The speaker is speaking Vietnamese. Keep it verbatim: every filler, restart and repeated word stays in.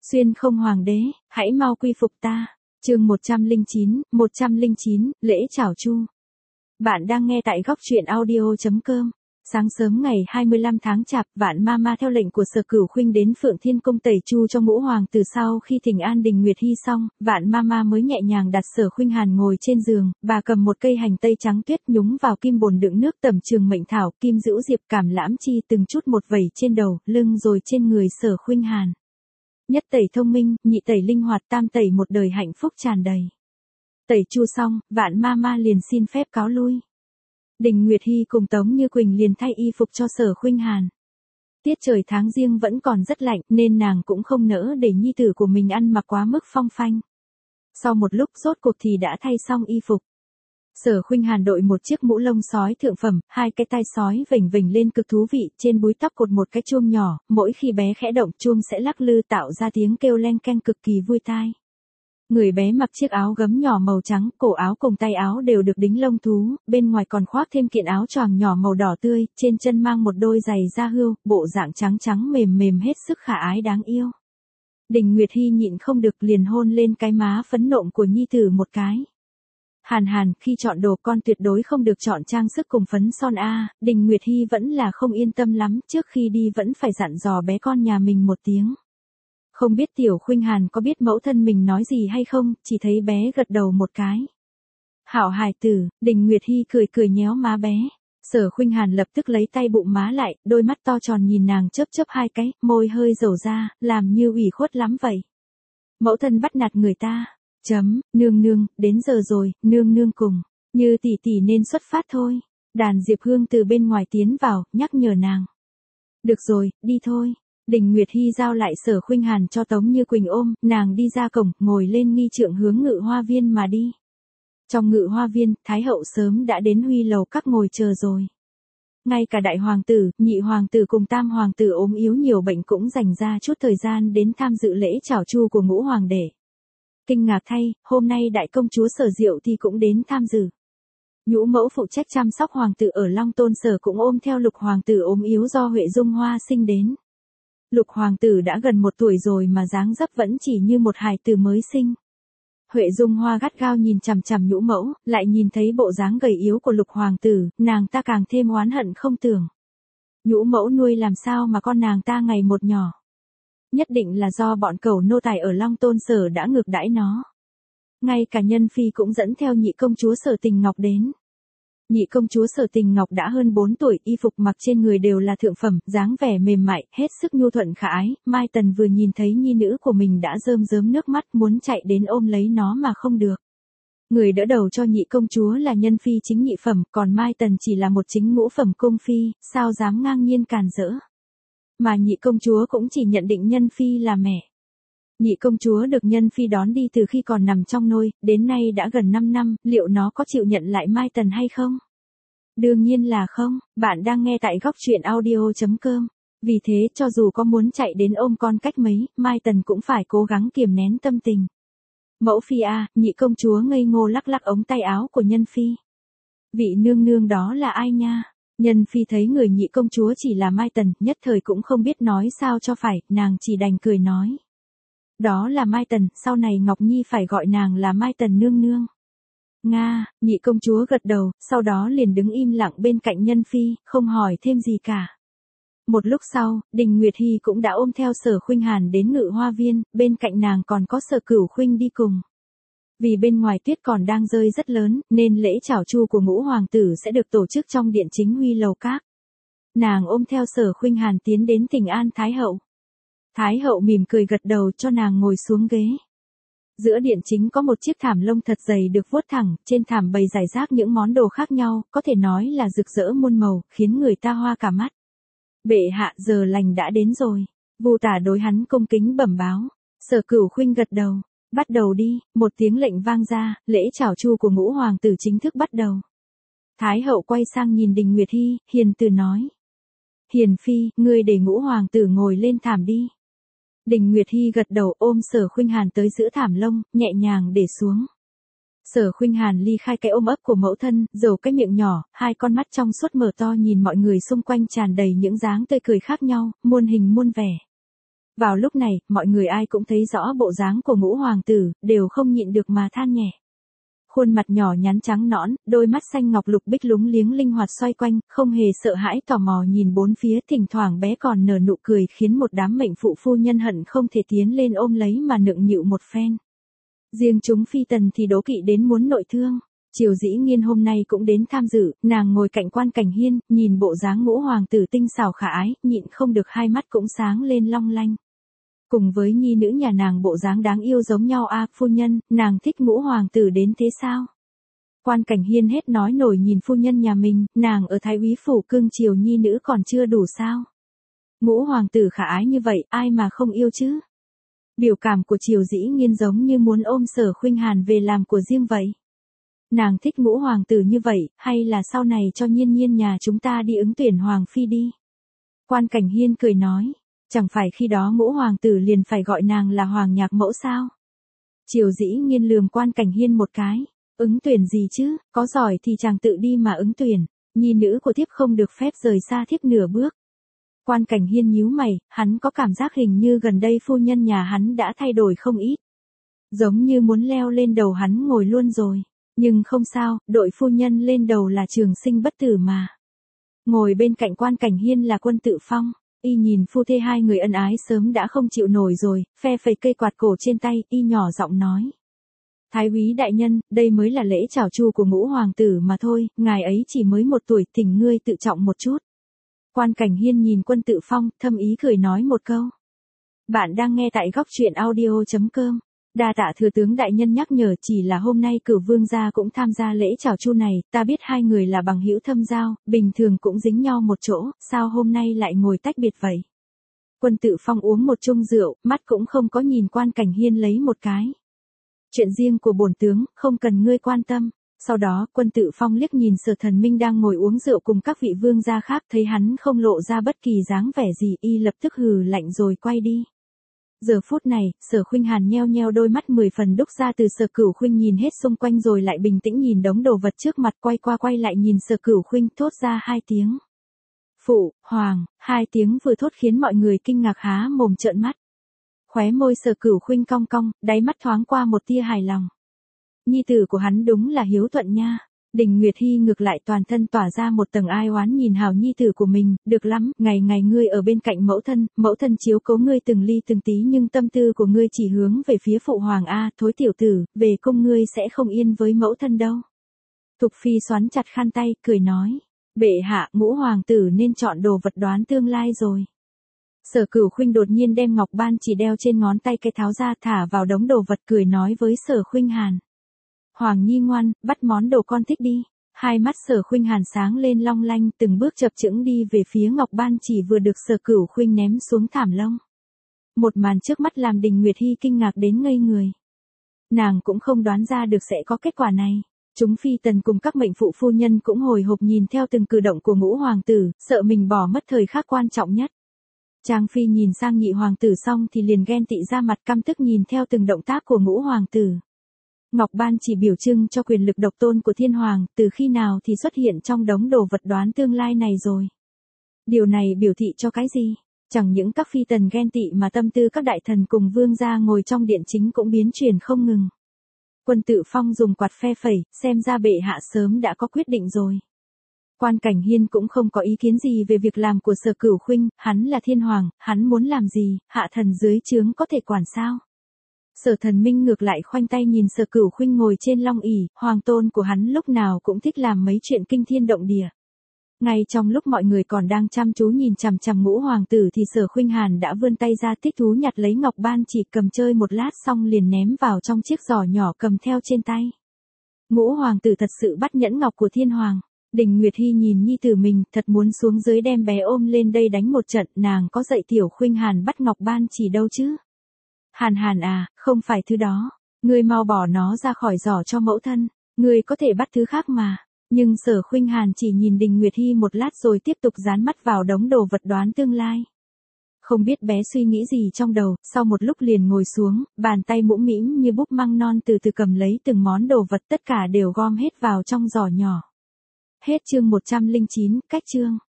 Xuyên không hoàng đế, hãy mau quy phục ta. Chương một trăm lẻ chín, một trăm lẻ chín, lễ chào Chu. Bạn đang nghe tại góc truyện audio chấm com. Sáng sớm ngày hai mươi lăm tháng Chạp, Vạn Mama theo lệnh của Sở Cửu Khuynh đến Phượng Thiên Cung tẩy Chu cho ngũ hoàng tử. Sau khi thỉnh an Đình Nguyệt Hi xong, Vạn Mama mới nhẹ nhàng đặt Sở Khuynh Hàn ngồi trên giường, bà cầm một cây hành tây trắng tuyết nhúng vào kim bồn đựng nước tẩm trường mệnh thảo, kim dữ diệp, cảm lãm chi từng chút một vẩy trên đầu, lưng rồi trên người Sở Khuynh Hàn. Nhất tẩy thông minh, nhị tẩy linh hoạt, tam tẩy một đời hạnh phúc tràn đầy. Tẩy Chu xong, Vạn Mama liền xin phép cáo lui. Đình Nguyệt Hi cùng Tống Như Quỳnh liền thay y phục cho Sở Khuynh Hàn. Tiết trời tháng Giêng vẫn còn rất lạnh nên nàng cũng không nỡ để nhi tử của mình ăn mặc quá mức phong phanh. Sau một lúc rốt cuộc thì đã thay xong y phục. Sở Khuynh Hàn đội một chiếc mũ lông sói thượng phẩm, hai cái tai sói vểnh vểnh lên cực thú vị, trên búi tóc cột một cái chuông nhỏ, mỗi khi bé khẽ động chuông sẽ lắc lư tạo ra tiếng kêu len keng cực kỳ vui tai. Người bé mặc chiếc áo gấm nhỏ màu trắng, cổ áo cùng tay áo đều được đính lông thú, bên ngoài còn khoác thêm kiện áo choàng nhỏ màu đỏ tươi, trên chân mang một đôi giày da hươu, bộ dạng trắng trắng mềm mềm hết sức khả ái đáng yêu. Đình Nguyệt Hi nhịn không được liền hôn lên cái má phấn nộm của nhi tử một cái. Hàn Hàn, khi chọn đồ con tuyệt đối không được chọn trang sức cùng phấn son a. Đình Nguyệt Hi vẫn là không yên tâm lắm, trước khi đi vẫn phải dặn dò bé con nhà mình một tiếng. Không biết Tiểu Khuynh Hàn có biết mẫu thân mình nói gì hay không, chỉ thấy bé gật đầu một cái. Hảo hài tử, Đình Nguyệt Hi cười cười nhéo má bé. Sở Khuynh Hàn lập tức lấy tay bụng má lại, đôi mắt to tròn nhìn nàng chớp chớp hai cái, môi hơi dầu ra, làm như ủy khuất lắm vậy. Mẫu thân bắt nạt người ta. Chấm, nương nương, đến giờ rồi, nương nương cùng. Như tỷ tỷ nên xuất phát thôi. Đàn Diệp Hương từ bên ngoài tiến vào, nhắc nhở nàng. Được rồi, đi thôi. Đình Nguyệt Hi giao lại Sở Khuynh Hàn cho Tống Như Quỳnh ôm, nàng đi ra cổng, ngồi lên nghi trượng hướng Ngự Hoa Viên mà đi. Trong Ngự Hoa Viên, Thái hậu sớm đã đến Huy lầu các ngồi chờ rồi. Ngay cả đại hoàng tử, nhị hoàng tử cùng tam hoàng tử ốm yếu nhiều bệnh cũng dành ra chút thời gian đến tham dự lễ chào Chu của ngũ hoàng đệ. Kinh ngạc thay, hôm nay đại công chúa Sở Diệu thì cũng đến tham dự. Nhũ mẫu phụ trách chăm sóc hoàng tử ở Long Tôn Sở cũng ôm theo lục hoàng tử ốm yếu do Huệ Dung Hoa sinh đến. Lục hoàng tử đã gần một tuổi rồi mà dáng dấp vẫn chỉ như một hài tử mới sinh. Huệ Dung Hoa gắt gao nhìn chằm chằm nhũ mẫu, lại nhìn thấy bộ dáng gầy yếu của lục hoàng tử, nàng ta càng thêm oán hận không tưởng. Nhũ mẫu nuôi làm sao mà con nàng ta ngày một nhỏ. Nhất định là do bọn cẩu nô tài ở Long Tôn Sở đã ngược đãi nó. Ngay cả Nhân Phi cũng dẫn theo nhị công chúa Sở Tình Ngọc đến. Nhị công chúa Sở Tình Ngọc đã hơn bốn tuổi, y phục mặc trên người đều là thượng phẩm, dáng vẻ mềm mại, hết sức nhu thuận khả ái. Mai Tần vừa nhìn thấy nhi nữ của mình đã rơm rớm nước mắt muốn chạy đến ôm lấy nó mà không được. Người đỡ đầu cho nhị công chúa là Nhân Phi chính nhị phẩm, còn Mai Tần chỉ là một chính ngũ phẩm cung phi, sao dám ngang nhiên càn rỡ. Mà nhị công chúa cũng chỉ nhận định Nhân Phi là mẹ. Nhị công chúa được Nhân Phi đón đi từ khi còn nằm trong nôi, đến nay đã gần năm năm, liệu nó có chịu nhận lại Mai Tần hay không? Đương nhiên là không, bạn đang nghe tại góc truyện audio chấm com. Vì thế cho dù có muốn chạy đến ôm con cách mấy, Mai Tần cũng phải cố gắng kiềm nén tâm tình. Mẫu phi a, nhị công chúa ngây ngô lắc lắc ống tay áo của Nhân Phi. Vị nương nương đó là ai nha? Nhân Phi thấy người nhị công chúa chỉ là Mai Tần, nhất thời cũng không biết nói sao cho phải, nàng chỉ đành cười nói. Đó là Mai Tần, sau này Ngọc Nhi phải gọi nàng là Mai Tần nương nương. Nga, nhị công chúa gật đầu, sau đó liền đứng im lặng bên cạnh Nhân Phi, không hỏi thêm gì cả. Một lúc sau, Đình Nguyệt Hi cũng đã ôm theo Sở Khuynh Hàn đến Ngự Hoa Viên, bên cạnh nàng còn có Sở Cửu Khuynh đi cùng. Vì bên ngoài tuyết còn đang rơi rất lớn, nên lễ chào Chu của ngũ hoàng tử sẽ được tổ chức trong điện chính Huy lầu các. Nàng ôm theo Sở Khuynh Hàn tiến đến thỉnh an Thái hậu. Thái hậu mỉm cười gật đầu cho nàng ngồi xuống ghế. Giữa điện chính có một chiếc thảm lông thật dày được vuốt thẳng, trên thảm bày rải rác những món đồ khác nhau, có thể nói là rực rỡ muôn màu, khiến người ta hoa cả mắt. Bệ hạ, giờ lành đã đến rồi. Vu Tả đối hắn cung kính bẩm báo. Sở Cửu Khuynh gật đầu. Bắt đầu đi, một tiếng lệnh vang ra, lễ chào Chu của ngũ hoàng tử chính thức bắt đầu. Thái hậu quay sang nhìn Đình Nguyệt Hi, hiền từ nói. Hiền phi, ngươi để ngũ hoàng tử ngồi lên thảm đi. Đình Nguyệt Hi gật đầu ôm Sở Khuynh Hàn tới giữa thảm lông, nhẹ nhàng để xuống. Sở Khuynh Hàn ly khai cái ôm ấp của mẫu thân, dầu cái miệng nhỏ, hai con mắt trong suốt mở to nhìn mọi người xung quanh tràn đầy những dáng tươi cười khác nhau, muôn hình muôn vẻ. Vào lúc này, mọi người ai cũng thấy rõ bộ dáng của Ngũ hoàng tử, đều không nhịn được mà than nhẹ. Khuôn mặt nhỏ nhắn trắng nõn, đôi mắt xanh ngọc lục bích lúng liếng linh hoạt xoay quanh, không hề sợ hãi tò mò nhìn bốn phía, thỉnh thoảng bé còn nở nụ cười khiến một đám mệnh phụ phu nhân hận không thể tiến lên ôm lấy mà nựng nịu một phen. Riêng chúng phi tần thì đố kỵ đến muốn nội thương. Triều Dĩ Nghiên hôm nay cũng đến tham dự, nàng ngồi cạnh Quan Cảnh Hiên, nhìn bộ dáng Ngũ hoàng tử tinh xảo khả ái, nhịn không được hai mắt cũng sáng lên long lanh. Cùng với nhi nữ nhà nàng bộ dáng đáng yêu giống nhau a, à, phu nhân, nàng thích Ngũ hoàng tử đến thế sao? Quan Cảnh Hiên hết nói nổi nhìn phu nhân nhà mình, nàng ở Thái úy phủ cưng chiều nhi nữ còn chưa đủ sao? Ngũ hoàng tử khả ái như vậy, ai mà không yêu chứ? Biểu cảm của Triều Dĩ Nghiên giống như muốn ôm Sở Khuynh Hàn về làm của riêng vậy. Nàng thích Ngũ hoàng tử như vậy, hay là sau này cho Nhiên Nhiên nhà chúng ta đi ứng tuyển hoàng phi đi? Quan Cảnh Hiên cười nói, chẳng phải khi đó Ngũ hoàng tử liền phải gọi nàng là hoàng nhạc mẫu sao? Triều Dĩ Nghiên lườm Quan Cảnh Hiên một cái, ứng tuyển gì chứ, có giỏi thì chàng tự đi mà ứng tuyển, nhi nữ của thiếp không được phép rời xa thiếp nửa bước. Quan Cảnh Hiên nhíu mày, hắn có cảm giác hình như gần đây phu nhân nhà hắn đã thay đổi không ít. Giống như muốn leo lên đầu hắn ngồi luôn rồi. Nhưng không sao, đội phu nhân lên đầu là trường sinh bất tử mà. Ngồi bên cạnh Quan Cảnh Hiên là Quân Tự Phong, y nhìn phu thê hai người ân ái sớm đã không chịu nổi rồi, phe phẩy cây quạt cổ trên tay, y nhỏ giọng nói. Thái úy đại nhân, đây mới là lễ chào chu của Ngũ hoàng tử mà thôi, ngài ấy chỉ mới một tuổi, thỉnh ngươi tự trọng một chút. Quan Cảnh Hiên nhìn Quân Tự Phong, thâm ý cười nói một câu. Bạn đang nghe tại góc truyện audio chấm com. Đa tạ thừa tướng đại nhân nhắc nhở, chỉ là hôm nay Cửu vương gia cũng tham gia lễ chào chu này, ta biết hai người là bằng hữu thâm giao, bình thường cũng dính nhau một chỗ, sao hôm nay lại ngồi tách biệt vậy? Quân Tự Phong uống một chung rượu, mắt cũng không có nhìn Quan Cảnh Hiên lấy một cái. Chuyện riêng của bổn tướng, không cần ngươi quan tâm. Sau đó, Quân Tự Phong liếc nhìn Sở Thần Minh đang ngồi uống rượu cùng các vị vương gia khác, thấy hắn không lộ ra bất kỳ dáng vẻ gì, y lập tức hừ lạnh rồi quay đi. Giờ phút này, Sở Khuynh Hàn nheo nheo đôi mắt mười phần đúc ra từ Sở Cửu Khuynh nhìn hết xung quanh rồi lại bình tĩnh nhìn đống đồ vật trước mặt, quay qua quay lại nhìn Sở Cửu Khuynh, thốt ra hai tiếng. Phụ, hoàng, hai tiếng vừa thốt khiến mọi người kinh ngạc há mồm trợn mắt. Khóe môi Sở Cửu Khuynh cong cong, đáy mắt thoáng qua một tia hài lòng. Nhi tử của hắn đúng là hiếu thuận nha. Đình Nguyệt Hi ngược lại toàn thân tỏa ra một tầng ai oán nhìn hào nhi tử của mình, được lắm, ngày ngày ngươi ở bên cạnh mẫu thân, mẫu thân chiếu cố ngươi từng ly từng tí nhưng tâm tư của ngươi chỉ hướng về phía phụ hoàng a, thối tiểu tử, về cung ngươi sẽ không yên với mẫu thân đâu. Thục Phi xoắn chặt khăn tay, cười nói, bệ hạ, Ngũ hoàng tử nên chọn đồ vật đoán tương lai rồi. Sở Cửu Khuynh đột nhiên đem ngọc ban chỉ đeo trên ngón tay cái tháo ra thả vào đống đồ vật cười nói với Sở Khuynh Hàn. Hoàng nhi ngoan, bắt món đồ con thích đi. Hai mắt Sở Khuynh Hàn sáng lên long lanh, từng bước chập chững đi về phía ngọc ban chỉ vừa được Sở Cửu Khuynh ném xuống thảm lông. Một màn trước mắt làm Đình Nguyệt Hi kinh ngạc đến ngây người. Nàng cũng không đoán ra được sẽ có kết quả này. Chúng phi tần cùng các mệnh phụ phu nhân cũng hồi hộp nhìn theo từng cử động của Ngũ hoàng tử, sợ mình bỏ mất thời khắc quan trọng nhất. Trang Phi nhìn sang Nhị hoàng tử xong thì liền ghen tị ra mặt căm tức nhìn theo từng động tác của Ngũ hoàng tử. Ngọc ban chỉ biểu trưng cho quyền lực độc tôn của thiên hoàng, từ khi nào thì xuất hiện trong đống đồ vật đoán tương lai này rồi. Điều này biểu thị cho cái gì? Chẳng những các phi tần ghen tị mà tâm tư các đại thần cùng vương gia ngồi trong điện chính cũng biến chuyển không ngừng. Quân Tự Phong dùng quạt phe phẩy, xem ra bệ hạ sớm đã có quyết định rồi. Quan Cảnh Hiên cũng không có ý kiến gì về việc làm của Sở Cửu Khuynh, hắn là thiên hoàng, hắn muốn làm gì, hạ thần dưới trướng có thể quản sao? Sở Thần Minh ngược lại khoanh tay nhìn Sở Cửu Khuynh ngồi trên long ỷ, hoàng tôn của hắn lúc nào cũng thích làm mấy chuyện kinh thiên động địa. Ngay trong lúc mọi người còn đang chăm chú nhìn chằm chằm Ngũ hoàng tử thì Sở Khuynh Hàn đã vươn tay ra thích thú nhặt lấy ngọc ban chỉ cầm chơi một lát xong liền ném vào trong chiếc giỏ nhỏ cầm theo trên tay. Ngũ hoàng tử thật sự bắt nhẫn ngọc của thiên hoàng. Đình Nguyệt Hi nhìn nhi tử mình, thật muốn xuống dưới đem bé ôm lên đây đánh một trận, nàng có dạy Tiểu Khuynh Hàn bắt ngọc ban chỉ đâu chứ? Hàn Hàn à, không phải thứ đó, ngươi mau bỏ nó ra khỏi giỏ cho mẫu thân, ngươi có thể bắt thứ khác mà. Nhưng Sở Khuynh Hàn chỉ nhìn Đình Nguyệt Hi một lát rồi tiếp tục dán mắt vào đống đồ vật đoán tương lai. Không biết bé suy nghĩ gì trong đầu, sau một lúc liền ngồi xuống, bàn tay mũm mĩm như búp măng non từ từ cầm lấy từng món đồ vật tất cả đều gom hết vào trong giỏ nhỏ. Hết chương một trăm lẻ chín, cách chương.